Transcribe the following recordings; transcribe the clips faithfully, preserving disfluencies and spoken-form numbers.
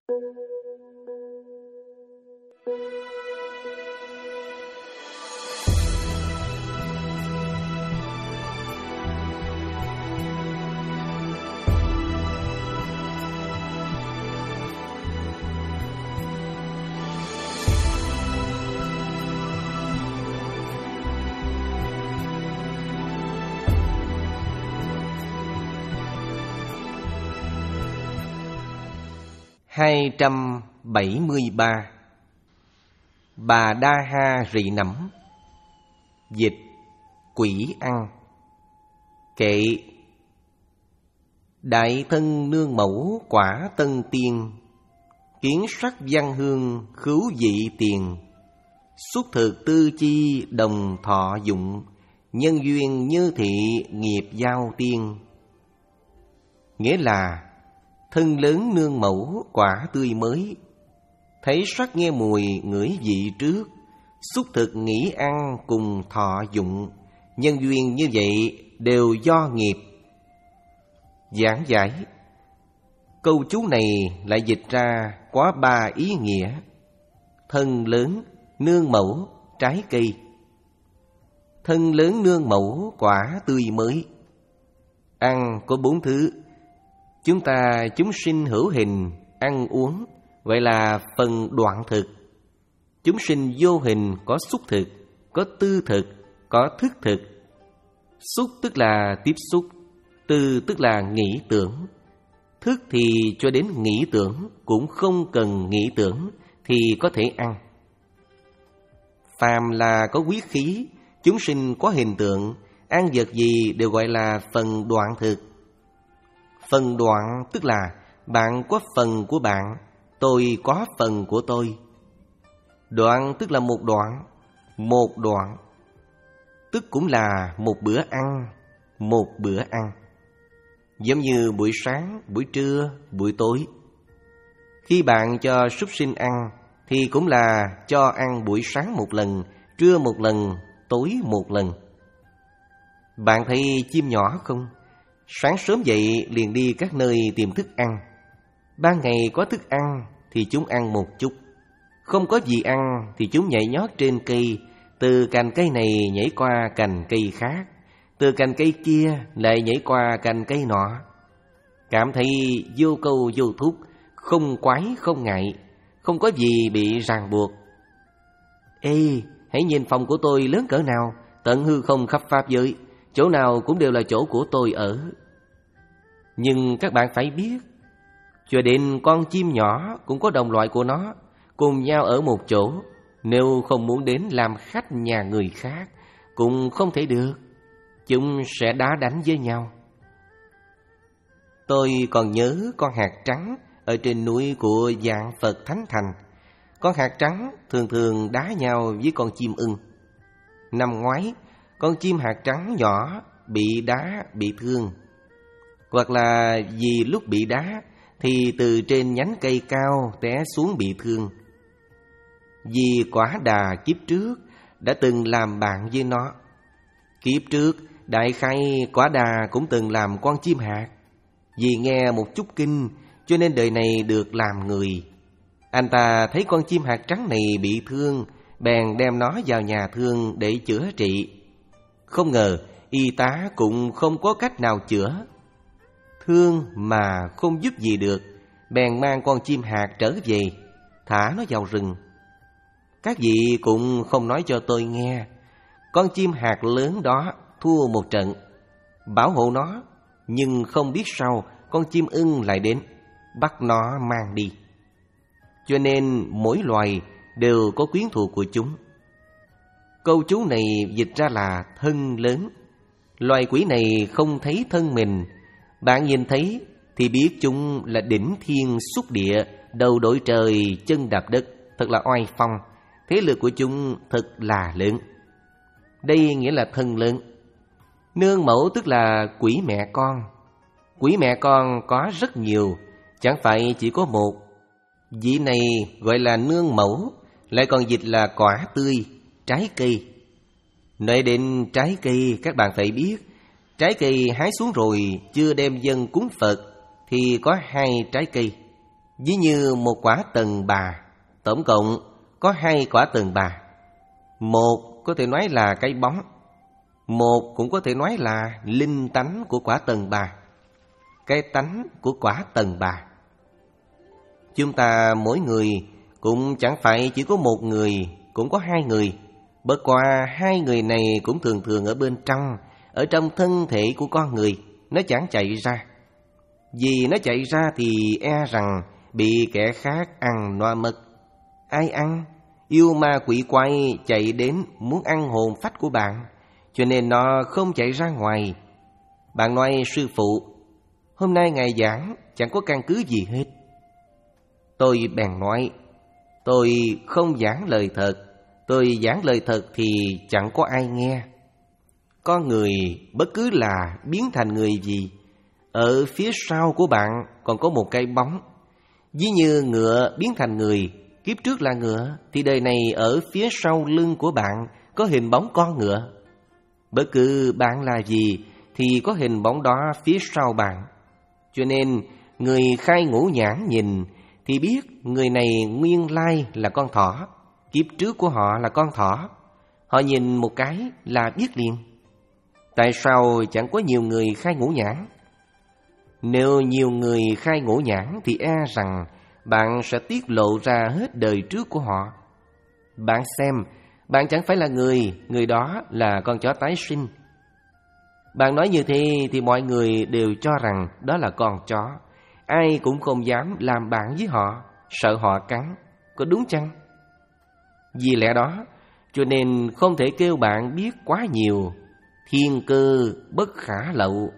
hai trăm bảy mươi ba. Bà Đa Ha Rị Nẫm. Dịch: Quỷ ăn. Kệ: Đại thân nương mẫu quả tân tiên, kiến sắc văn hương khứu dị tiền, xuất thực tư chi đồng thọ dụng, nhân duyên như thị nghiệp giao tiên. Nghĩa là thân lớn nương mẫu quả tươi mới, thấy sắc nghe mùi ngửi vị trước, xúc thực nghĩ ăn cùng thọ dụng, nhân duyên như vậy đều do nghiệp. Giảng giải: câu chú này lại dịch ra có ba ý nghĩa: thân lớn, nương mẫu, trái cây. Thân lớn nương mẫu quả tươi mới. Ăn có bốn thứ. Chúng ta chúng sinh hữu hình, ăn uống, vậy là phần đoạn thực. Chúng sinh vô hình có xúc thực, có tư thực, có thức thực. Xúc tức là tiếp xúc, tư tức là nghĩ tưởng. Thức thì cho đến nghĩ tưởng cũng không cần nghĩ tưởng thì có thể ăn. Phàm là có huyết khí, chúng sinh có hình tượng, ăn vật gì đều gọi là phần đoạn thực. Phần đoạn tức là bạn có phần của bạn, tôi có phần của tôi. Đoạn tức là một đoạn, một đoạn. Tức cũng là một bữa ăn, một bữa ăn. Giống như buổi sáng, buổi trưa, buổi tối. Khi bạn cho súc sinh ăn thì cũng là cho ăn buổi sáng một lần, trưa một lần, tối một lần. Bạn thấy chim nhỏ không? Sáng sớm dậy liền đi các nơi tìm thức ăn. Ban ngày có thức ăn thì chúng ăn một chút. Không có gì ăn thì chúng nhảy nhót trên cây, từ cành cây này nhảy qua cành cây khác, từ cành cây kia lại nhảy qua cành cây nọ. Cảm thấy vô câu vô thúc, không quái không ngại, không có gì bị ràng buộc. Ê, hãy nhìn phòng của tôi lớn cỡ nào, tận hư không khắp pháp giới, chỗ nào cũng đều là chỗ của tôi ở. Nhưng các bạn phải biết, cho đến con chim nhỏ cũng có đồng loại của nó, cùng nhau ở một chỗ. Nếu không muốn đến làm khách nhà người khác cũng không thể được, chúng sẽ đá đánh với nhau. Tôi còn nhớ con hạt trắng ở trên núi của Dạng Phật Thánh Thành. Con hạt trắng thường thường đá nhau với con chim ưng. Năm ngoái, con chim hạt trắng nhỏ bị đá bị thương, hoặc là vì lúc bị đá thì từ trên nhánh cây cao té xuống bị thương. Vì Quả Đà kiếp trước đã từng làm bạn với nó. Kiếp trước đại khái Quả Đà cũng từng làm con chim hạt. Vì nghe một chút kinh cho nên đời này được làm người. Anh ta thấy con chim hạt trắng này bị thương, bèn đem nó vào nhà thương để chữa trị. Không ngờ y tá cũng không có cách nào chữa. Thương mà không giúp gì được, bèn mang con chim hạt trở về, thả nó vào rừng. Các vị cũng không nói cho tôi nghe. Con chim hạt lớn đó thua một trận, bảo hộ nó, nhưng không biết sao con chim ưng lại đến, bắt nó mang đi. Cho nên mỗi loài đều có quyến thuộc của chúng. Câu chú này dịch ra là thân lớn. Loài quỷ này không thấy thân mình, bạn nhìn thấy thì biết chúng là đỉnh thiên xuất địa, đầu đội trời, chân đạp đất, thật là oai phong. Thế lực của chúng thật là lớn. Đây nghĩa là thân lớn. Nương mẫu tức là quỷ mẹ con. Quỷ mẹ con có rất nhiều, chẳng phải chỉ có một. Vị này gọi là nương mẫu, lại còn dịch là quả tươi, trái cây. Nói đến trái cây, các bạn phải biết, trái cây hái xuống rồi chưa đem dâng cúng Phật thì có hai trái cây. Ví như một quả tần bà, tổng cộng có hai quả tần bà. Một có thể nói là cái bóng, một cũng có thể nói là linh tánh của quả tần bà, cái tánh của quả tần bà. Chúng ta mỗi người cũng chẳng phải chỉ có một người, cũng có hai người. Bất qua hai người này cũng thường thường ở bên trong, ở trong thân thể của con người, nó chẳng chạy ra. Vì nó chạy ra thì e rằng bị kẻ khác ăn no mất. Ai ăn? Yêu ma quỷ quái chạy đến muốn ăn hồn phách của bạn, cho nên nó không chạy ra ngoài. Bạn nói sư phụ, hôm nay ngài giảng chẳng có căn cứ gì hết. Tôi bèn nói, tôi không giảng lời thật. Tôi giảng lời thật thì chẳng có ai nghe. Con người bất cứ là biến thành người gì, ở phía sau của bạn còn có một cái bóng. Ví như ngựa biến thành người, kiếp trước là ngựa, thì đời này ở phía sau lưng của bạn có hình bóng con ngựa. Bất cứ bạn là gì thì có hình bóng đó phía sau bạn. Cho nên người khai ngũ nhãn nhìn thì biết người này nguyên lai là con thỏ, kiếp trước của họ là con thỏ. Họ nhìn một cái là biết liền. Tại sao chẳng có nhiều người khai ngũ nhãn? Nếu nhiều người khai ngũ nhãn thì e rằng bạn sẽ tiết lộ ra hết đời trước của họ. Bạn xem, bạn chẳng phải là người, người đó là con chó tái sinh. Bạn nói như thế thì mọi người đều cho rằng đó là con chó. Ai cũng không dám làm bạn với họ, sợ họ cắn. Có đúng chăng? Vì lẽ đó, cho nên không thể kêu bạn biết quá nhiều. Thiên cơ bất khả lậu.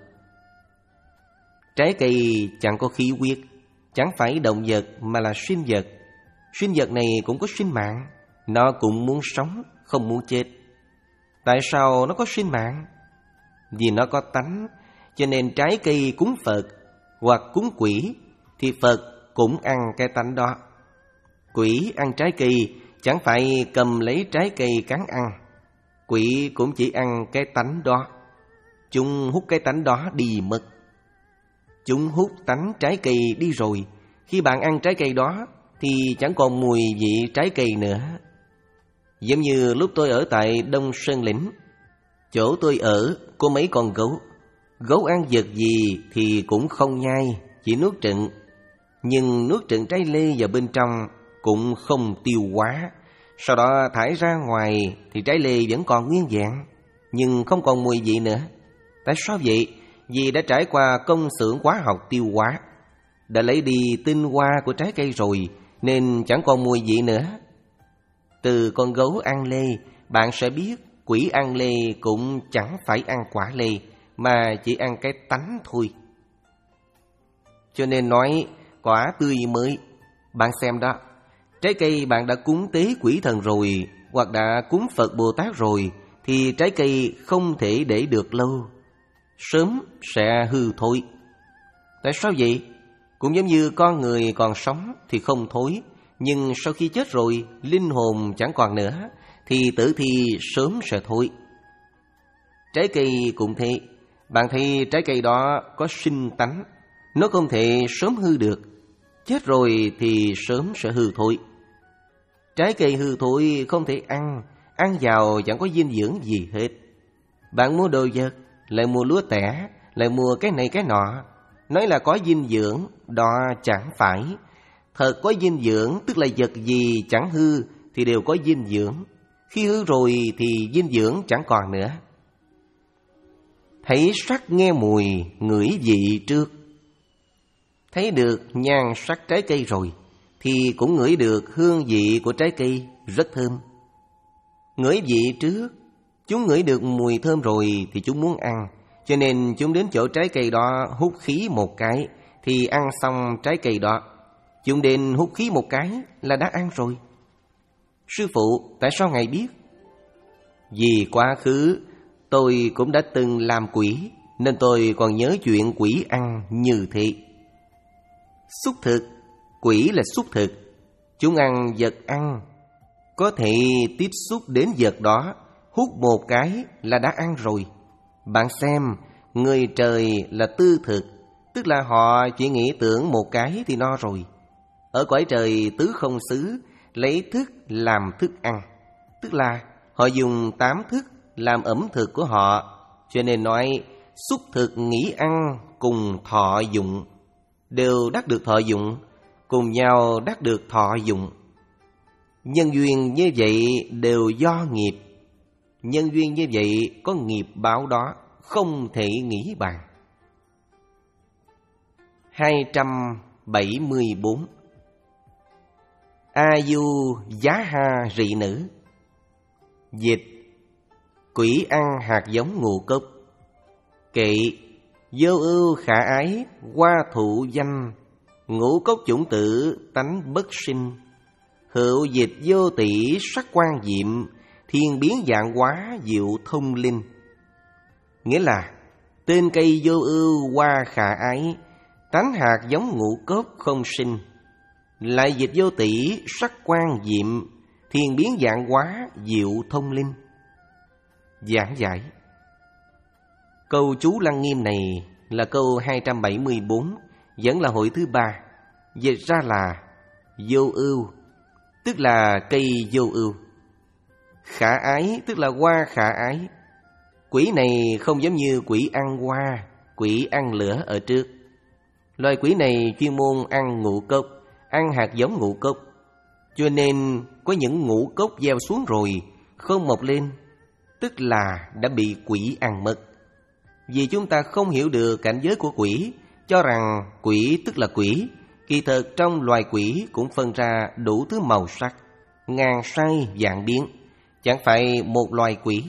Trái cây chẳng có khí huyết, chẳng phải động vật mà là sinh vật. Sinh vật này cũng có sinh mạng, nó cũng muốn sống, không muốn chết. Tại sao nó có sinh mạng? Vì nó có tánh, cho nên trái cây cúng Phật hoặc cúng quỷ thì Phật cũng ăn cái tánh đó. Quỷ ăn trái cây chẳng phải cầm lấy trái cây cắn ăn, quỷ cũng chỉ ăn cái tánh đó. Chúng hút cái tánh đó đi mất. Chúng hút tánh trái cây đi rồi, khi bạn ăn trái cây đó thì chẳng còn mùi vị trái cây nữa. Giống như lúc tôi ở tại Đông Sơn Lĩnh, chỗ tôi ở có mấy con gấu. Gấu ăn vật gì thì cũng không nhai, chỉ nuốt trựng. Nhưng nuốt trựng trái lê vào bên trong cũng không tiêu hóa. Sau đó thải ra ngoài thì trái lê vẫn còn nguyên vẹn, nhưng không còn mùi vị nữa. Tại sao vậy? Vì đã trải qua công xưởng hóa học tiêu hóa, đã lấy đi tinh hoa của trái cây rồi, nên chẳng còn mùi vị nữa. Từ con gấu ăn lê, bạn sẽ biết quỷ ăn lê cũng chẳng phải ăn quả lê, mà chỉ ăn cái tánh thôi. Cho nên nói quả tươi mới. Bạn xem đó, trái cây bạn đã cúng tế quỷ thần rồi, hoặc đã cúng Phật Bồ Tát rồi, thì trái cây không thể để được lâu, sớm sẽ hư thối. Tại sao vậy? Cũng giống như con người còn sống thì không thối, nhưng sau khi chết rồi, linh hồn chẳng còn nữa, thì tử thi sớm sẽ thối. Trái cây cũng thế. Bạn thấy trái cây đó có sinh tánh, nó không thể sớm hư được. Chết rồi thì sớm sẽ hư thối. Trái cây hư thối không thể ăn, ăn vào chẳng có dinh dưỡng gì hết. Bạn mua đồ vật, lại mua lúa tẻ, lại mua cái này cái nọ, nói là có dinh dưỡng, đó chẳng phải. Thật có dinh dưỡng tức là vật gì chẳng hư thì đều có dinh dưỡng. Khi hư rồi thì dinh dưỡng chẳng còn nữa. Thấy sắc nghe mùi, ngửi vị trước. Thấy được nhan sắc trái cây rồi thì cũng ngửi được hương vị của trái cây rất thơm. Ngửi vị trước, chúng ngửi được mùi thơm rồi thì chúng muốn ăn, cho nên chúng đến chỗ trái cây đó hút khí một cái thì ăn xong trái cây đó. Chúng đến hút khí một cái là đã ăn rồi. Sư phụ, tại sao ngài biết? Vì quá khứ tôi cũng đã từng làm quỷ, nên tôi còn nhớ chuyện quỷ ăn như thế. Xúc thực, quỷ là xúc thực. Chúng ăn vật ăn, có thể tiếp xúc đến vật đó, hút một cái là đã ăn rồi. Bạn xem, người trời là tư thực, tức là họ chỉ nghĩ tưởng một cái thì no rồi. Ở cõi trời tứ không xứ, lấy thức làm thức ăn, tức là họ dùng tám thức làm ẩm thực của họ, cho nên nói xúc thực nghĩ ăn cùng thọ dụng, đều đắc được thọ dụng, cùng nhau đắc được thọ dụng. Nhân duyên như vậy đều do nghiệp. Nhân duyên như vậy có nghiệp báo đó, không thể nghĩ bàn. Hai trăm bảy mươi bốn. A du giá ha rị nữ. Dịch: quỷ ăn hạt giống ngũ cốc. Kệ: vô ưu khả ái, hoa thụ danh, ngũ cốc chủng tử, tánh bất sinh. Hữu dịch vô tỷ, sắc quan diệm, thiên biến dạng hóa, diệu thông linh. Nghĩa là tên cây vô ưu, hoa khả ái, tánh hạt giống ngũ cốc không sinh, lại dịch vô tỷ, sắc quan diệm, thiên biến dạng hóa, diệu thông linh. Giảng giải: câu chú Lăng Nghiêm này là câu hai trăm bảy mươi bốn, vẫn là hội thứ ba. Dịch ra là vô ưu, tức là cây vô ưu. Khả ái, tức là hoa khả ái. Quỷ này không giống như quỷ ăn hoa, quỷ ăn lửa ở trước. Loài quỷ này chuyên môn ăn ngũ cốc, ăn hạt giống ngũ cốc, cho nên có những ngũ cốc gieo xuống rồi không mọc lên, tức là đã bị quỷ ăn mất. Vì chúng ta không hiểu được cảnh giới của quỷ, cho rằng quỷ tức là quỷ, kỳ thực trong loài quỷ cũng phân ra đủ thứ màu sắc, ngàn sai vạn biến, chẳng phải một loài quỷ.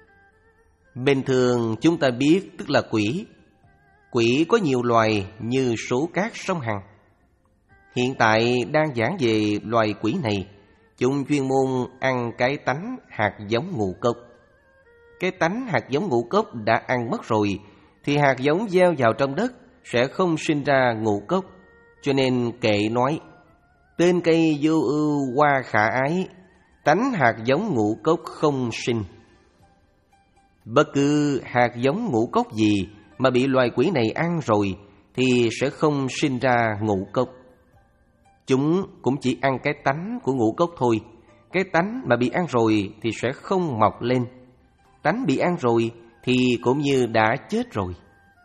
Bình thường chúng ta biết tức là quỷ. Quỷ có nhiều loài như số cát sông Hằng. Hiện tại đang giảng về loài quỷ này, chúng chuyên môn ăn cái tánh hạt giống ngũ cốc. Cái tánh hạt giống ngũ cốc đã ăn mất rồi, thì hạt giống gieo vào trong đất sẽ không sinh ra ngũ cốc. Cho nên kệ nói: tên cây vô ưu, hoa khả ái, tánh hạt giống ngũ cốc không sinh. Bất cứ hạt giống ngũ cốc gì mà bị loài quỷ này ăn rồi thì sẽ không sinh ra ngũ cốc. Chúng cũng chỉ ăn cái tánh của ngũ cốc thôi. Cái tánh mà bị ăn rồi thì sẽ không mọc lên. Tánh bị ăn rồi thì cũng như đã chết rồi.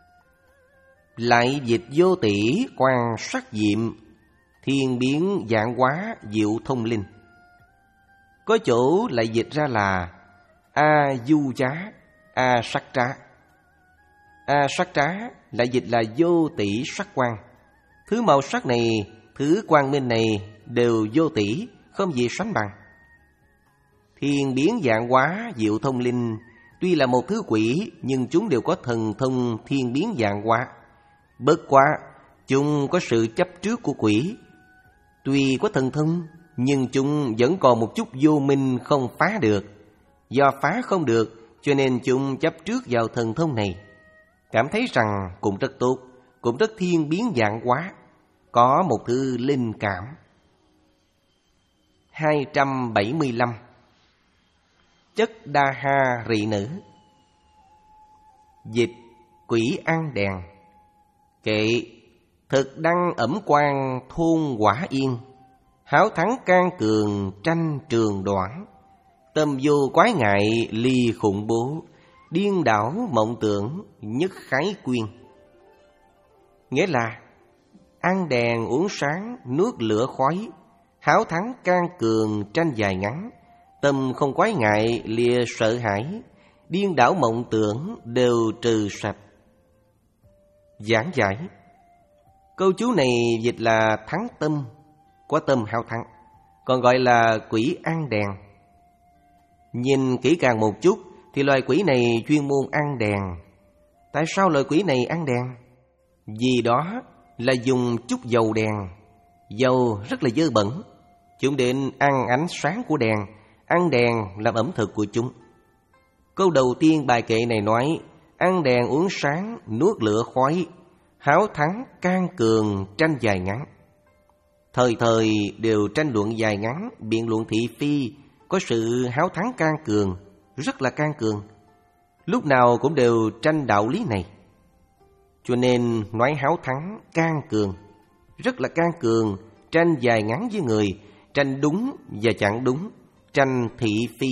Lại dịch vô tỷ, quan sắc diệm, thiên biến dạng hóa, diệu thông linh. Có chỗ lại dịch ra là a du trá, a sắc trá. A sắc trá lại dịch là vô tỷ sắc quan. Thứ màu sắc này, thứ quang minh này đều vô tỷ, không gì sánh bằng. Thiên biến dạng hóa, diệu thông linh, tuy là một thứ quỷ nhưng chúng đều có thần thông thiên biến dạng hóa. Bất quá chúng có sự chấp trước của quỷ. Tuy có thần thông nhưng chúng vẫn còn một chút vô minh không phá được. Do phá không được cho nên chúng chấp trước vào thần thông này, cảm thấy rằng cũng rất tốt, cũng rất thiên biến dạng hóa, có một thứ linh cảm. Hai trăm bảy mươi lăm. Chất đa ha rị nữ. Dịch: quỷ ăn đèn. Kệ: thực đăng ẩm quan, thôn quả yên, háo thắng can cường, tranh trường đoạn, tâm vô quái ngại, ly khủng bố, điên đảo mộng tưởng, nhất khái quyên. Nghĩa là ăn đèn uống sáng, nuốt lửa khói, háo thắng can cường, tranh dài ngắn, tâm không quái ngại, lìa sợ hãi, điên đảo mộng tưởng, đều trừ sạch. Giảng giải: câu chú này dịch là thắng tâm, có tâm hao thắng, còn gọi là quỷ ăn đèn. Nhìn kỹ càng một chút thì loài quỷ này chuyên môn ăn đèn. Tại sao loài quỷ này ăn đèn? Vì đó là dùng chút dầu đèn. Dầu rất là dơ bẩn, chúng định ăn ánh sáng của đèn, ăn đèn làm ẩm thực của chúng. Câu đầu tiên bài kệ này nói: ăn đèn uống sáng, nuốt lửa khói, háo thắng can cường, tranh dài ngắn. Thời thời đều tranh luận dài ngắn, biện luận thị phi, có sự háo thắng can cường, rất là can cường. Lúc nào cũng đều tranh đạo lý này. Cho nên nói háo thắng, can cường, rất là can cường, tranh dài ngắn với người, tranh đúng và chẳng đúng, tranh thị phi.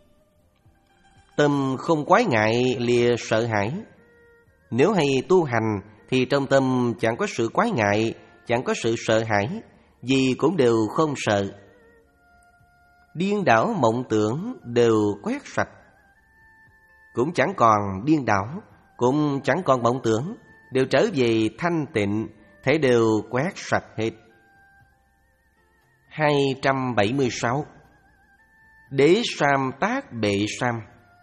Tâm không quái ngại lìa sợ hãi. Nếu hay tu hành thì trong tâm chẳng có sự quái ngại, chẳng có sự sợ hãi, gì cũng đều không sợ. Điên đảo mộng tưởng đều quét sạch. Cũng chẳng còn điên đảo, cũng chẳng còn mộng tưởng, đều trở về thanh tịnh, thể đều quét sạch hết. hai trăm bảy mươi sáu. Đế sam tác bệ sam.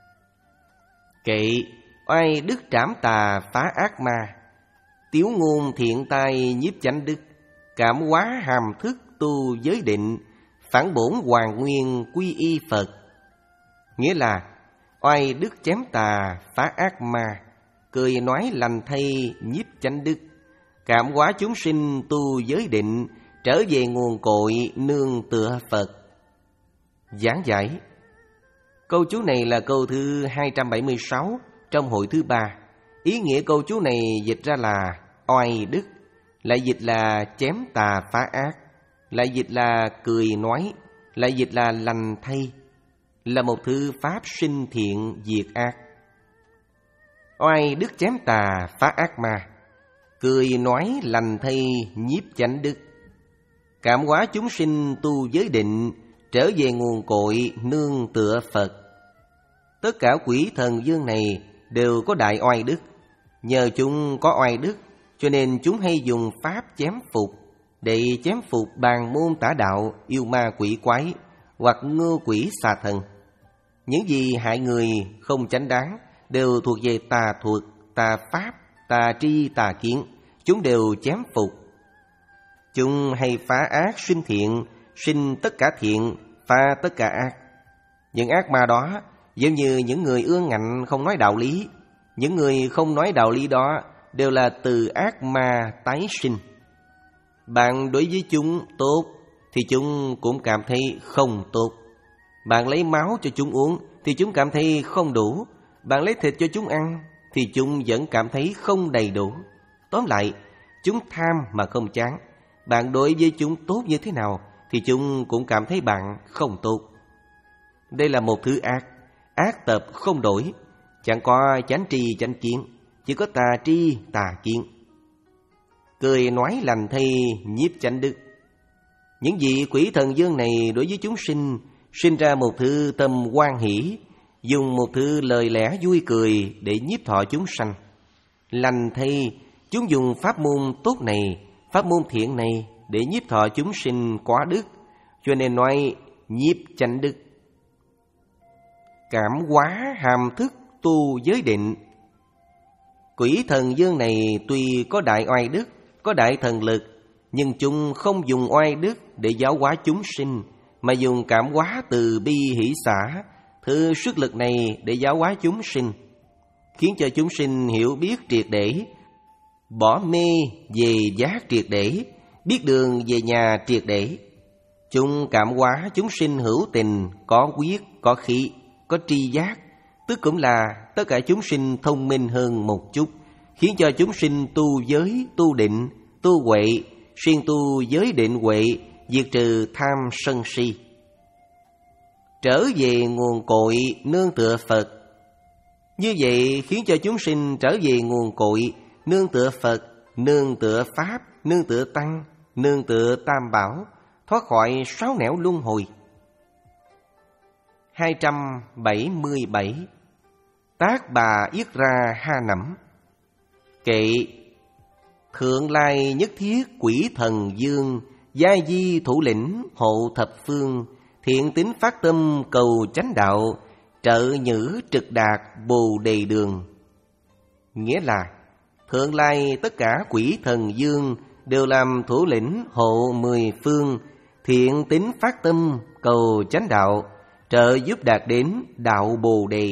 Kệ oai đức trảm tà phá ác ma, tiếu ngôn thiện tai nhiếp chánh đức, cảm hóa hàm thức tu giới định, phản bổn hoàn nguyên quy y Phật. Nghĩa là oai đức chém tà phá ác ma, cười nói lành thay nhiếp chánh đức, cảm hóa chúng sinh tu giới định, trở về nguồn cội nương tựa Phật. Giảng giải. Câu chú này là câu thứ hai trăm bảy mươi sáu trong hội thứ ba. Ý nghĩa câu chú này dịch ra là oai đức, lại dịch là chém tà phá ác, lại dịch là cười nói, lại dịch là lành thay, là một thứ pháp sinh thiện diệt ác. Oai đức chém tà phá ác ma, cười nói lành thay nhiếp chánh đức, cảm hóa chúng sinh tu giới định, trở về nguồn cội nương tựa Phật. Tất cả quỷ thần dương này đều có đại oai đức. Nhờ chúng có oai đức cho nên chúng hay dùng pháp chém phục, để chém phục bàn môn tả đạo, yêu ma quỷ quái hoặc ngưu quỷ xà thần. Những gì hại người không chánh đáng đều thuộc về tà thuật, tà pháp, tà tri, tà kiến, chúng đều chém phục. Chúng hay phá ác sinh thiện, sinh tất cả thiện, phá tất cả ác. Những ác ma đó giống như những người ương ngạnh không nói đạo lý. Những người không nói đạo lý đó đều là từ ác ma tái sinh. Bạn đối với chúng tốt thì chúng cũng cảm thấy không tốt. Bạn lấy máu cho chúng uống thì chúng cảm thấy không đủ. Bạn lấy thịt cho chúng ăn thì chúng vẫn cảm thấy không đầy đủ. Tóm lại, chúng tham mà không chán. Bạn đối với chúng tốt như thế nào thì chúng cũng cảm thấy bạn không tốt. Đây là một thứ ác, ác tập không đổi. Chẳng có chánh tri chánh kiến, chỉ có tà tri tà kiến. Cười nói lành thay nhiếp chánh đức. Những vị quỷ thần dương này đối với chúng sinh sinh ra một thứ tâm hoan hỷ, dùng một thứ lời lẽ vui cười để nhiếp thọ chúng sanh. Lành thay, chúng dùng pháp môn tốt này, pháp môn thiện này để nhiếp thọ chúng sinh quá đức, cho nên nói nhiếp chánh đức. Cảm hóa hàm thức tu giới định. Quỷ thần dương này tuy có đại oai đức, có đại thần lực, nhưng chúng không dùng oai đức để giáo hóa chúng sinh, mà dùng cảm hóa từ bi hỷ xả, thứ sức lực này để giáo hóa chúng sinh, khiến cho chúng sinh hiểu biết triệt để, bỏ mê về giác triệt để, biết đường về nhà triệt để. Chúng cảm hóa chúng sinh hữu tình, có quyết, có khí, có tri giác, tức cũng là tất cả chúng sinh thông minh hơn một chút, khiến cho chúng sinh tu giới, tu định, tu huệ, xuyên tu giới định huệ, diệt trừ tham sân si. Trở về nguồn cội nương tựa Phật. Như vậy khiến cho chúng sinh trở về nguồn cội nương tựa Phật, nương tựa Pháp, nương tựa Tăng, nương tựa Tam Bảo, thoát khỏi sáu nẻo luân hồi. hai trăm bảy mươi bảy. Tác bà yết ra ha nẫm. Kệ thượng lai nhất thiết quỷ thần dương, gia di thủ lĩnh hộ thập phương, thiện tín phát tâm cầu chánh đạo, trợ nhữ trực đạt bồ đề đường. Nghĩa là thượng lai tất cả quỷ thần dương đều làm thủ lĩnh hộ mười phương, thiện tín phát tâm cầu chánh đạo, trợ giúp đạt đến đạo bồ đề.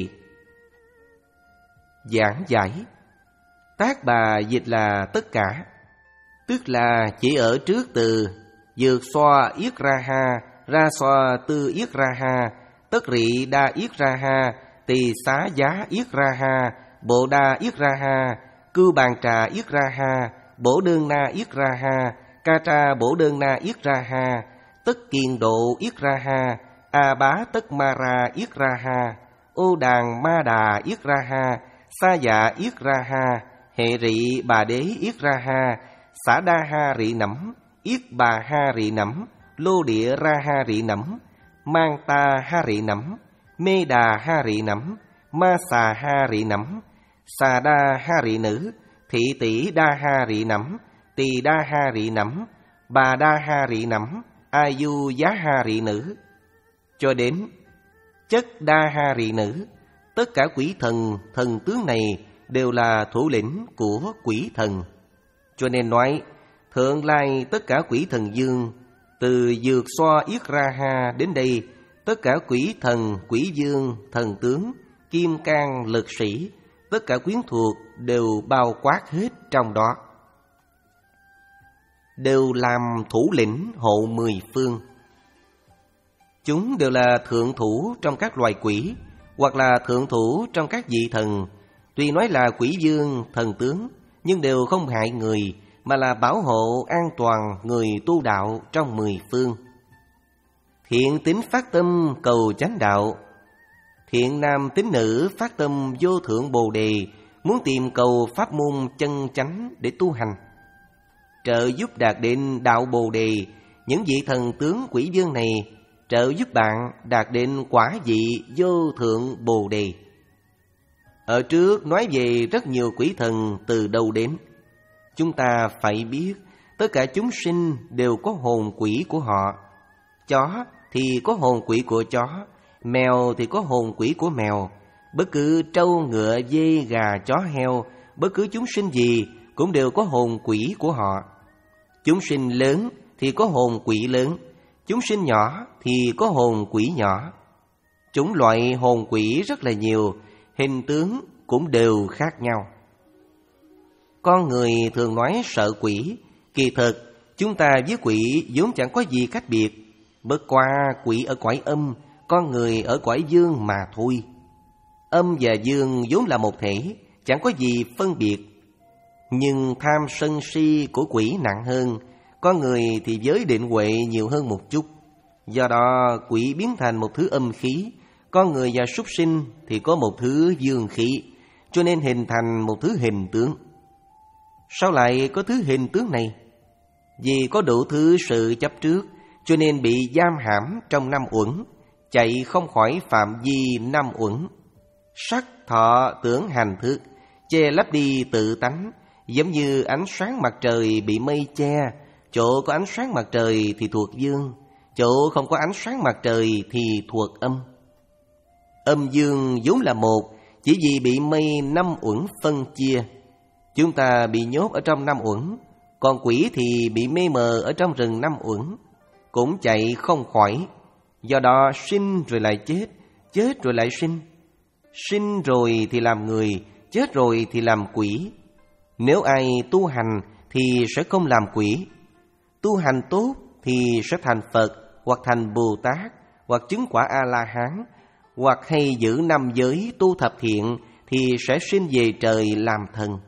Giảng giải. Tác bà dịch là tất cả, tức là chỉ ở trước từ dược xoa yết ra ha, ra xoa tư yết ra ha, tất rị đa yết ra ha, tỳ xá giá yết ra ha, bộ đa yết ra ha, cưu bàn trà yết ra ha, bổ đương na yết ra ha, Ca tra bổ đơn na yết ra ha, tất kiền độ yết ra ha, a bá tất ma ra yết ra ha, ô đàn ma đà yết ra ha, sa dạ yết ra ha, hệ rị bà đế yết ra ha, xả đa ha rị nẫm, yết bà ha rị nẫm, lô địa ra ha rị nẫm, mang ta ha rị nẫm, mê đà ha rị nẫm, ma xà ha rị nẫm, xà đa ha rị nữ, thị tỷ đa ha rị nẫm, tỳ đa ha rị nẫm, bà đa ha rị nẫm, a du giá ha rị nữ, cho đến chất đa ha rị nữ. Tất cả quỷ thần, thần tướng này đều là thủ lĩnh của quỷ thần. Cho nên nói, thượng lai tất cả quỷ thần dương, từ dược xoa yết ra ha đến đây, tất cả quỷ thần, quỷ dương, thần tướng, kim cang, lực sĩ, tất cả quyến thuộc đều bao quát hết trong đó. Đều làm thủ lĩnh hộ mười phương. Chúng đều là thượng thủ trong các loài quỷ, hoặc là thượng thủ trong các vị thần. Tuy nói là quỷ dương, thần tướng, nhưng đều không hại người, mà là bảo hộ an toàn người tu đạo trong mười phương. Thiện tín phát tâm cầu chánh đạo. Thiện nam tín nữ phát tâm vô thượng bồ đề, muốn tìm cầu pháp môn chân chánh để tu hành, trợ giúp đạt đến đạo bồ đề. Những vị thần tướng quỷ dương này trợ giúp bạn đạt đến quả vị vô thượng bồ đề. Ở trước nói về rất nhiều quỷ thần từ đâu đến. Chúng ta phải biết tất cả chúng sinh đều có hồn quỷ của họ. Chó thì có hồn quỷ của chó, mèo thì có hồn quỷ của mèo. Bất cứ trâu, ngựa, dê, gà, chó, heo, bất cứ chúng sinh gì cũng đều có hồn quỷ của họ. Chúng sinh lớn thì có hồn quỷ lớn, chúng sinh nhỏ thì có hồn quỷ nhỏ. Chủng loại hồn quỷ rất là nhiều, hình tướng cũng đều khác nhau. Con người thường nói sợ quỷ, kỳ thực chúng ta với quỷ vốn chẳng có gì khác biệt. Bất qua quỷ ở cõi âm, con người ở cõi dương mà thôi. Âm và dương vốn là một thể, chẳng có gì phân biệt. Nhưng tham sân si của quỷ nặng hơn, con người thì giới định huệ nhiều hơn một chút. Do đó quỷ biến thành một thứ âm khí, con người và súc sinh thì có một thứ dương khí, cho nên hình thành một thứ hình tướng. Sao lại có thứ hình tướng này? Vì có đủ thứ sự chấp trước, cho nên bị giam hãm trong năm uẩn, chạy không khỏi phạm vi năm uẩn. Sắc, thọ, tưởng, hành, thức che lấp đi tự tánh, giống như ánh sáng mặt trời bị mây che. Chỗ có ánh sáng mặt trời thì thuộc dương, chỗ không có ánh sáng mặt trời thì thuộc âm. Âm dương vốn là một, chỉ vì bị mây năm uẩn phân chia. Chúng ta bị nhốt ở trong năm uẩn, còn quỷ thì bị mê mờ ở trong rừng năm uẩn, cũng chạy không khỏi. Do đó sinh rồi lại chết, chết rồi lại sinh. Sinh rồi thì làm người, chết rồi thì làm quỷ. Nếu ai tu hành thì sẽ không làm quỷ. Tu hành tốt thì sẽ thành Phật, hoặc thành Bồ Tát, hoặc chứng quả A-la-hán, hoặc hay giữ năm giới tu thập thiện thì sẽ sinh về trời làm thần.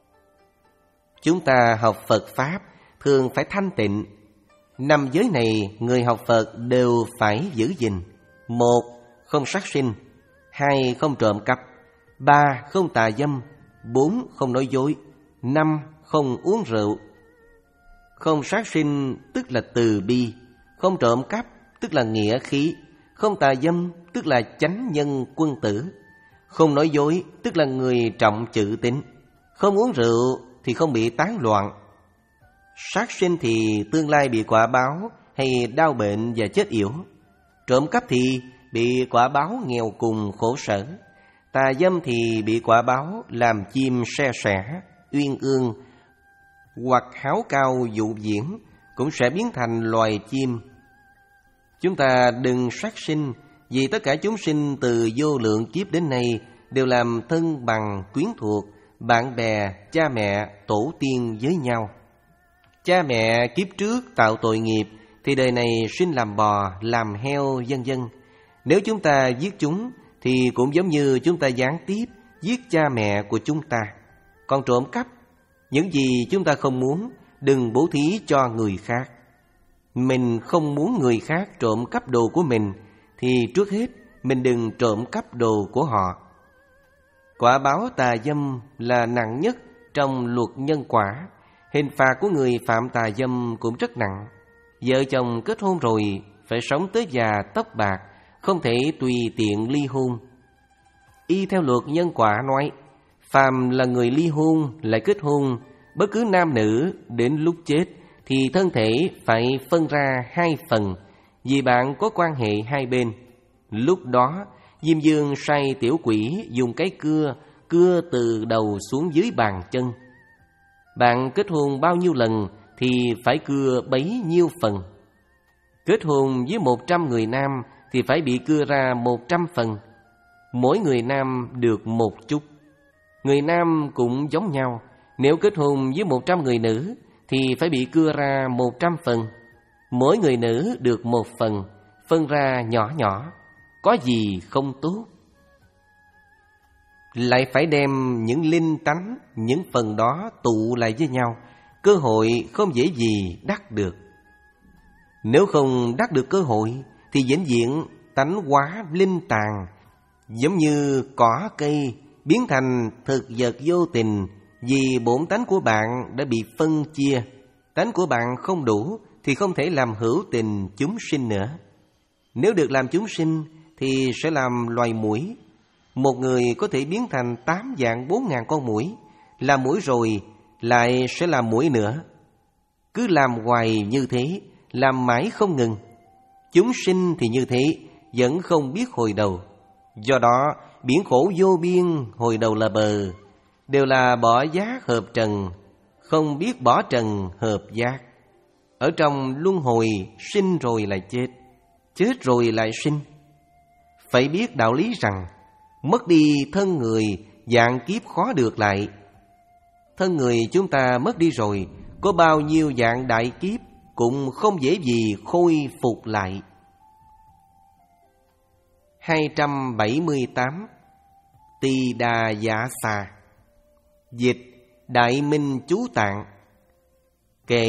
Chúng ta học Phật Pháp thường phải thanh tịnh. Năm giới này người học Phật đều phải giữ gìn. Một, không sát sinh. Hai, không trộm cắp. Ba, không tà dâm. Bốn, không nói dối. Năm, không uống rượu. Không sát sinh tức là từ bi. Không trộm cắp tức là nghĩa khí. Không tà dâm tức là chánh nhân quân tử. Không nói dối tức là người trọng chữ tín. Không uống rượu thì không bị tán loạn. Sát sinh thì tương lai bị quả báo hay đau bệnh và chết yểu. Trộm cắp thì bị quả báo nghèo cùng khổ sở. Tà dâm thì bị quả báo làm chim se sẻ, uyên ương, hoặc háo cao dụ diễn, cũng sẽ biến thành loài chim. Chúng ta đừng sát sinh, vì tất cả chúng sinh từ vô lượng kiếp đến nay đều làm thân bằng quyến thuộc, bạn bè, cha mẹ, tổ tiên với nhau. Cha mẹ kiếp trước tạo tội nghiệp thì đời này sinh làm bò, làm heo, vân vân. Nếu chúng ta giết chúng thì cũng giống như chúng ta gián tiếp giết cha mẹ của chúng ta. Còn trộm cắp, những gì chúng ta không muốn đừng bố thí cho người khác. Mình không muốn người khác trộm cắp đồ của mình, thì trước hết mình đừng trộm cắp đồ của họ. Quả báo tà dâm là nặng nhất trong luật nhân quả. Hình phạt của người phạm tà dâm cũng rất nặng. Vợ chồng kết hôn rồi phải sống tới già tóc bạc, không thể tùy tiện ly hôn. Y theo luật nhân quả nói, phàm là người ly hôn lại kết hôn, bất cứ nam nữ đến lúc chết thì thân thể phải phân ra hai phần, vì bạn có quan hệ hai bên. Lúc đó Diêm Dương sai tiểu quỷ dùng cái cưa cưa từ đầu xuống dưới bàn chân. Bạn kết hôn bao nhiêu lần thì phải cưa bấy nhiêu phần. Kết hôn với một trăm người nam thì phải bị cưa ra một trăm phần. Mỗi người nam được một chút. Người nam cũng giống nhau, nếu kết hôn với một trăm người nữ thì phải bị cưa ra một trăm phần. Mỗi người nữ được một phần, phân ra nhỏ nhỏ, có gì không tốt. Lại phải đem những linh tánh, những phần đó tụ lại với nhau, cơ hội không dễ gì đắc được. Nếu không đắc được cơ hội thì vĩnh viễn tánh hóa linh tàn, giống như cỏ cây biến thành thực vật vô tình, vì bổn tánh của bạn đã bị phân chia. Tánh của bạn không đủ thì không thể làm hữu tình chúng sinh nữa. Nếu được làm chúng sinh thì sẽ làm loài muỗi. Một người có thể biến thành tám vạn bốn ngàn con muỗi. Làm muỗi rồi lại sẽ làm muỗi nữa. Cứ làm hoài như thế, làm mãi không ngừng. Chúng sinh thì như thế, vẫn không biết hồi đầu. Do đó biển khổ vô biên hồi đầu là bờ, đều là bỏ giác hợp trần, không biết bỏ trần hợp giác. Ở trong luân hồi sinh rồi lại chết, chết rồi lại sinh. Phải biết đạo lý rằng mất đi thân người vạn kiếp khó được lại. Thân người chúng ta mất đi rồi, có bao nhiêu vạn đại kiếp cũng không dễ gì khôi phục lại. hai trăm bảy mươi tám. Tỳ Đà Dạ Xà. Dịch: Đại Minh Chú Tạng. Kệ: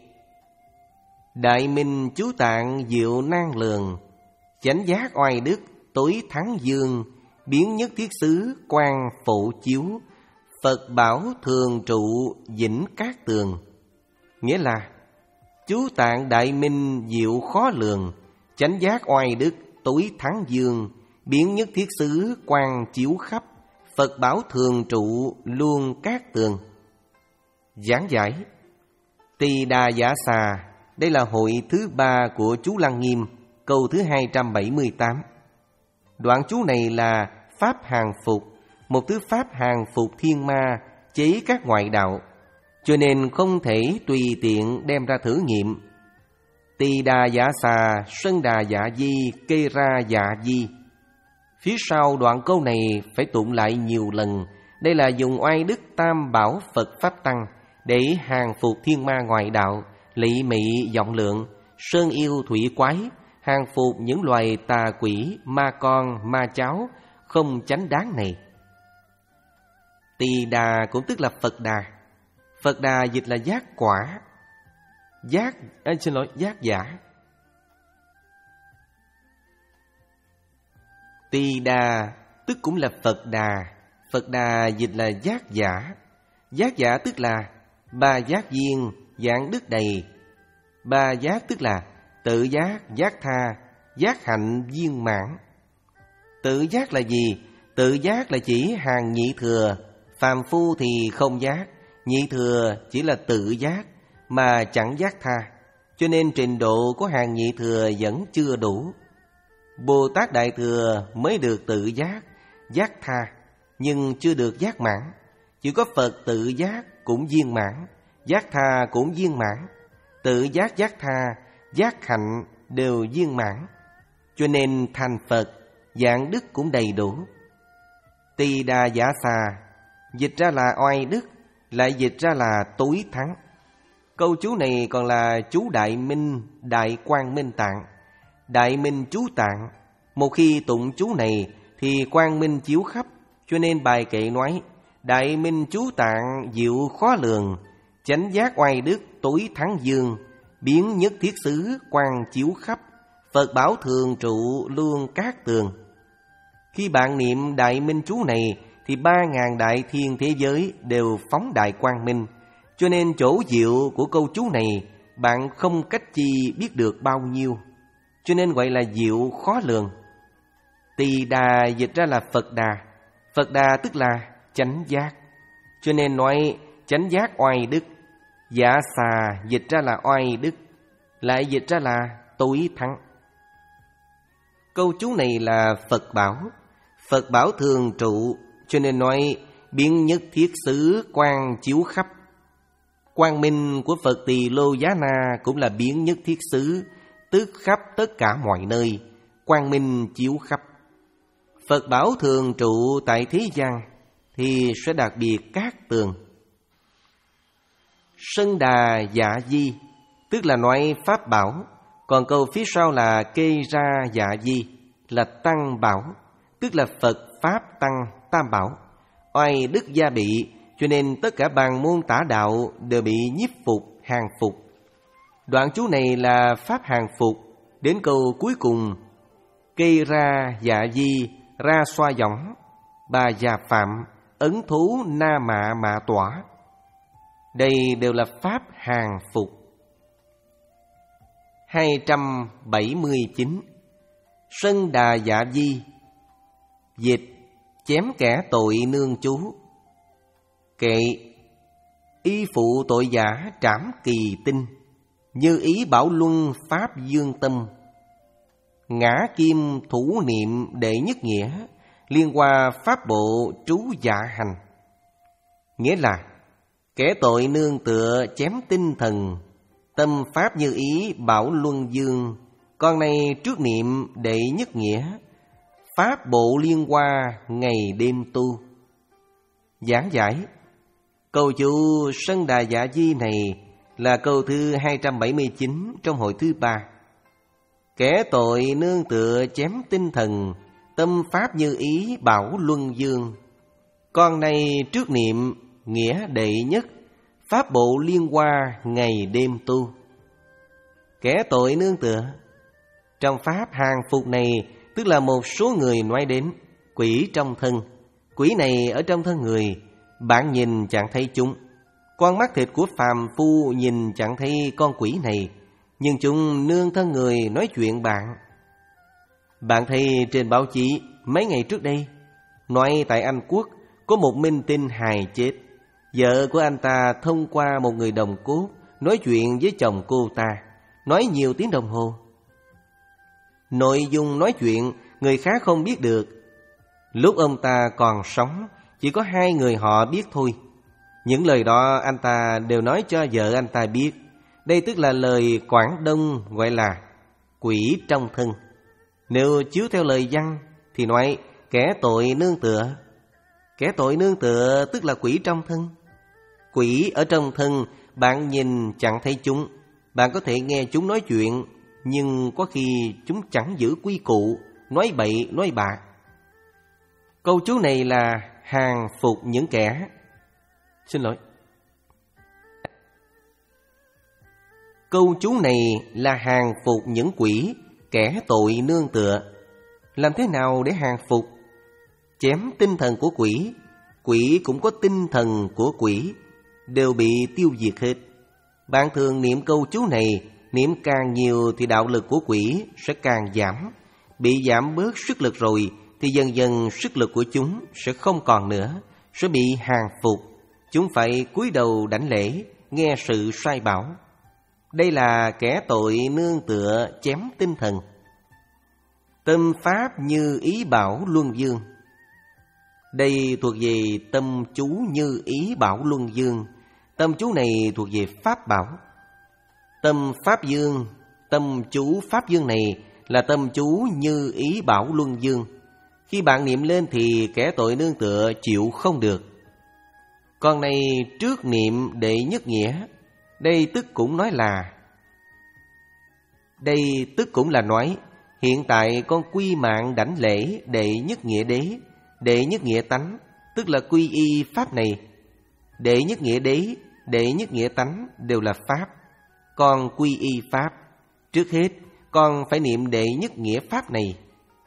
Đại Minh Chú Tạng diệu nan lường, chánh giác oai đức tối thắng dương, biến nhất thiết xứ quang phổ chiếu, Phật bảo thường trụ vĩnh cát tường. Nghĩa là chú tạng đại minh diệu khó lường, chánh giác oai đức tối thắng dương, biến nhất thiết xứ quang chiếu khắp, Phật bảo thường trụ luôn cát tường. Giảng giải: Tỳ Đà Dạ Xà, đây là hội thứ ba của chú Lăng Nghiêm, câu thứ hai trăm bảy mươi tám. Đoạn chú này là pháp hàng phục, một thứ pháp hàng phục thiên ma, chế các ngoại đạo, cho nên không thể tùy tiện đem ra thử nghiệm. Tỳ Đà Dạ Xà, Sân Đà Dạ Di, Kê Ra Dạ Di. Phía sau đoạn câu này phải tụng lại nhiều lần. Đây là dùng oai đức tam bảo Phật Pháp Tăng để hàng phục thiên ma ngoại đạo, lị mị vọng lượng, sơn yêu thủy quái, hàng phục những loài tà quỷ, ma con, ma cháu không chánh đáng này. Tỳ Đà cũng tức là Phật Đà. Phật Đà dịch là giác quả, giác à, xin lỗi giác giả. Tỳ Đà tức cũng là Phật Đà. Phật Đà dịch là giác giả. Giác giả tức là ba giác viên, dạng đức đầy. Ba giác tức là tự giác, giác tha, giác hạnh viên mãn. Tự giác là gì? Tự giác là chỉ hàng nhị thừa. Phàm phu thì không giác, nhị thừa chỉ là tự giác mà chẳng giác tha, cho nên trình độ của hàng nhị thừa vẫn chưa đủ. Bồ Tát Đại Thừa mới được tự giác, giác tha, nhưng chưa được giác mãn. Chỉ có Phật tự giác cũng viên mãn, giác tha cũng viên mãn. Tự giác, giác tha, giác hạnh đều viên mãn, cho nên thành Phật, dạng đức cũng đầy đủ. Tỳ Đà Dạ Xà dịch ra là oai đức, lại dịch ra là tối thắng. Câu chú này còn là chú Đại Minh, Đại Quang Minh Tạng. Đại Minh chú tạng, một khi tụng chú này thì quang minh chiếu khắp, cho nên bài kệ nói: Đại Minh chú tạng diệu khó lường, chánh giác oai đức tối thắng dương, biến nhất thiết xứ quang chiếu khắp, Phật bảo thường trụ luôn các tường. Khi bạn niệm đại minh chú này thì ba ngàn đại thiên thế giới đều phóng đại quang minh. Cho nên chỗ diệu của câu chú này bạn không cách chi biết được bao nhiêu, cho nên gọi là diệu khó lường. Tỳ đà dịch ra là Phật đà. Phật đà tức là chánh giác, cho nên nói chánh giác oai đức. Dạ xà dịch ra là oai đức, lại dịch ra là tối thắng. Câu chú này là Phật bảo. Phật bảo thường trụ, cho nên nói biến nhất thiết xứ quang chiếu khắp. Quang minh của Phật Tỳ Lô Giá Na cũng là biến nhất thiết xứ, tức khắp tất cả mọi nơi, quang minh chiếu khắp. Phật bảo thường trụ tại thế gian thì sẽ đặc biệt các tường. Sân đà dạ di, tức là nói pháp bảo. Còn câu phía sau là kê ra dạ di, là tăng bảo, tức là Phật Pháp Tăng Tam Bảo. Oai đức gia bị, cho nên tất cả bàn môn tả đạo đều bị nhiếp phục, hàng phục. Đoạn chú này là pháp hàng phục, đến câu cuối cùng kê ra dạ di, ra xoa giọng, bà già phạm, ấn thú na mạ mạ tỏa. Đây đều là pháp hàng phục. Hai trăm bảy mươi chín. Sân đà dạ di, dịch chém kẻ tội nương chú. Kệ y phụ tội giả trảm kỳ tinh, như ý bảo luân pháp dương tâm. Ngã kim thủ niệm đệ nhất nghĩa, liên hoa pháp bộ trú dạ hành. Nghĩa là kẻ tội nương tựa chém tinh thần, tâm pháp như ý bảo luân dương. Con này trước niệm đệ nhất nghĩa, pháp bộ liên hoa ngày đêm tu. Giảng giải câu chú Sân đà dạ di này là câu thứ hai trăm bảy mươi chín trong hội thứ ba. Kẻ tội nương tựa chém tinh thần, tâm pháp như ý bảo luân dương. Con này trước niệm nghĩa đệ nhất, pháp bộ liên hoa ngày đêm tu. Kẻ tội nương tựa trong pháp hàng phục này, tức là một số người nói đến quỷ trong thân. Quỷ này ở trong thân người, bạn nhìn chẳng thấy chúng. Con mắt thịt của phàm phu nhìn chẳng thấy con quỷ này, nhưng chúng nương thân người nói chuyện bạn. Bạn thấy trên báo chí mấy ngày trước đây, nói tại Anh Quốc có một minh tinh hài chết. Vợ của anh ta thông qua một người đồng cốt nói chuyện với chồng cô ta, nói nhiều tiếng đồng hồ. Nội dung nói chuyện người khác không biết được. Lúc ông ta còn sống, chỉ có hai người họ biết thôi. Những lời đó anh ta đều nói cho vợ anh ta biết. Đây tức là lời Quảng Đông gọi là quỷ trong thân. Nếu chiếu theo lời văn thì nói kẻ tội nương tựa. Kẻ tội nương tựa tức là quỷ trong thân. Quỷ ở trong thân, bạn nhìn chẳng thấy chúng. Bạn có thể nghe chúng nói chuyện, nhưng có khi chúng chẳng giữ quy củ, nói bậy nói bạ. Câu chú này là hàng phục những kẻ Xin lỗi Câu chú này là hàng phục những quỷ, kẻ tội nương tựa. Làm thế nào để hàng phục? Chém tinh thần của quỷ. Quỷ cũng có tinh thần của quỷ, đều bị tiêu diệt hết. Bạn thường niệm câu chú này, niệm càng nhiều thì đạo lực của quỷ sẽ càng giảm. Bị giảm bớt sức lực rồi thì dần dần sức lực của chúng sẽ không còn nữa, sẽ bị hàng phục. Chúng phải cúi đầu đảnh lễ, nghe sự sai bảo. Đây là kẻ tội nương tựa chém tinh thần. Tâm pháp như ý bảo luân dương. Đây thuộc về tâm chú như ý bảo luân dương. Tâm chú này thuộc về pháp bảo. Tâm pháp dương, tâm chú pháp dương này là tâm chú như ý bảo luân dương. Khi bạn niệm lên thì kẻ tội nương tựa chịu không được. Con này trước niệm đệ nhất nghĩa. Đây tức cũng nói là Đây tức cũng là nói hiện tại con quy mạng đảnh lễ đệ nhất nghĩa đế, đệ nhất nghĩa tánh, tức là quy y pháp này. Đệ nhất nghĩa đế đệ nhất nghĩa tánh đều là Pháp. Con quy y Pháp. Trước hết, con phải niệm đệ nhất nghĩa Pháp này.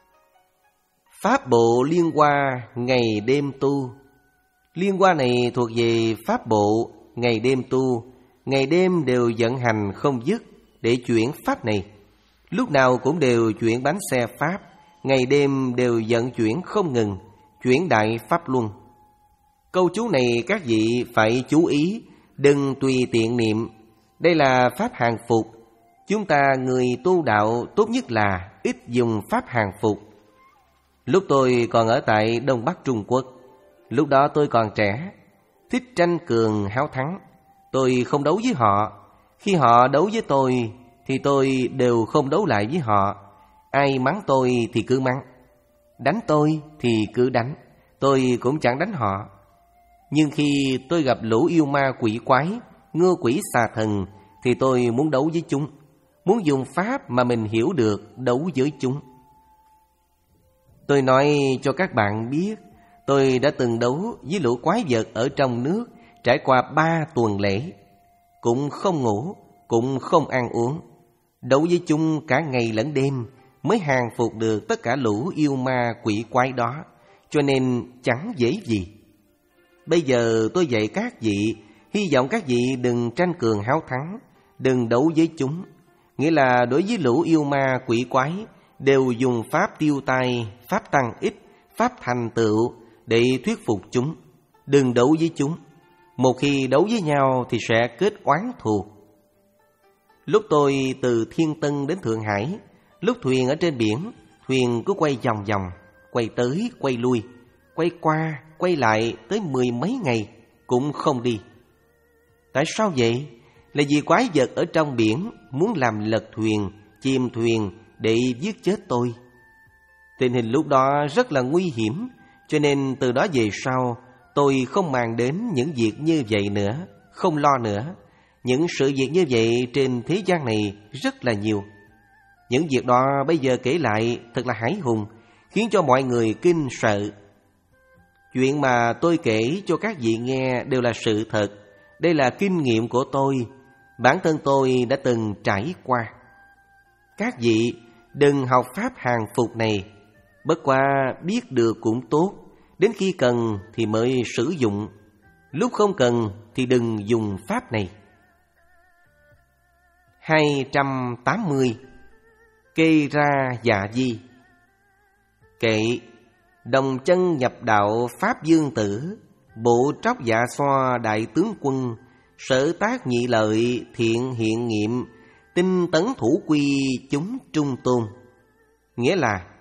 Pháp bộ liên hoa, ngày đêm tu. Liên hoa này thuộc về Pháp bộ, ngày đêm tu. Ngày đêm đều vận hành không dứt để chuyển Pháp này. Lúc nào cũng đều chuyển bánh xe Pháp. Ngày đêm đều vận chuyển không ngừng, chuyển đại Pháp Luân. Câu chú này các vị phải chú ý, đừng tùy tiện niệm. Đây là Pháp hàng phục. Chúng ta người tu đạo tốt nhất là ít dùng Pháp hàng phục. Lúc tôi còn ở tại Đông Bắc Trung Quốc, lúc đó tôi còn trẻ, thích tranh cường háo thắng. Tôi không đấu với họ. Khi họ đấu với tôi thì tôi đều không đấu lại với họ. Ai mắng tôi thì cứ mắng, đánh tôi thì cứ đánh, tôi cũng chẳng đánh họ. Nhưng khi tôi gặp lũ yêu ma quỷ quái, ngưa quỷ xà thần, thì tôi muốn đấu với chúng, muốn dùng pháp mà mình hiểu được đấu với chúng. Tôi nói cho các bạn biết, tôi đã từng đấu với lũ quái vật ở trong nước, trải qua ba tuần lễ, cũng không ngủ, cũng không ăn uống, đấu với chúng cả ngày lẫn đêm mới hàng phục được tất cả lũ yêu ma quỷ quái đó, cho nên chẳng dễ gì. Bây giờ tôi dạy các vị, hy vọng các vị đừng tranh cường háo thắng, đừng đấu với chúng. Nghĩa là đối với lũ yêu ma quỷ quái, đều dùng pháp tiêu tai, pháp tăng ích, pháp thành tựu để thuyết phục chúng. Đừng đấu với chúng. Một khi đấu với nhau thì sẽ kết oán thù. Lúc tôi từ Thiên Tân đến Thượng Hải, lúc thuyền ở trên biển, thuyền cứ quay vòng vòng, quay tới, quay lui, quay qua, quay lại tới mười mấy ngày cũng không đi. Tại sao vậy? Là vì quái vật ở trong biển muốn làm lật thuyền, chìm thuyền để giết chết tôi. Tình hình lúc đó rất là nguy hiểm, cho nên từ đó về sau tôi không màng đến những việc như vậy nữa, không lo nữa. Những sự việc như vậy trên thế gian này rất là nhiều. Những việc đó bây giờ kể lại thật là hãi hùng, khiến cho mọi người kinh sợ. Chuyện mà tôi kể cho các vị nghe đều là sự thật. Đây là kinh nghiệm của tôi, bản thân tôi đã từng trải qua. Các vị đừng học pháp hàng phục này, bất quá biết được cũng tốt, đến khi cần thì mới sử dụng, lúc không cần thì đừng dùng pháp này. Hai trăm tám mươi. Kê ra dạ di. Kệ: đồng chân nhập đạo pháp dương tử, bộ tróc dạ xoa đại tướng quân, sở tác nhị lợi thiện hiện nghiệm, tinh tấn thủ quy chúng trung tôn. Nghĩa là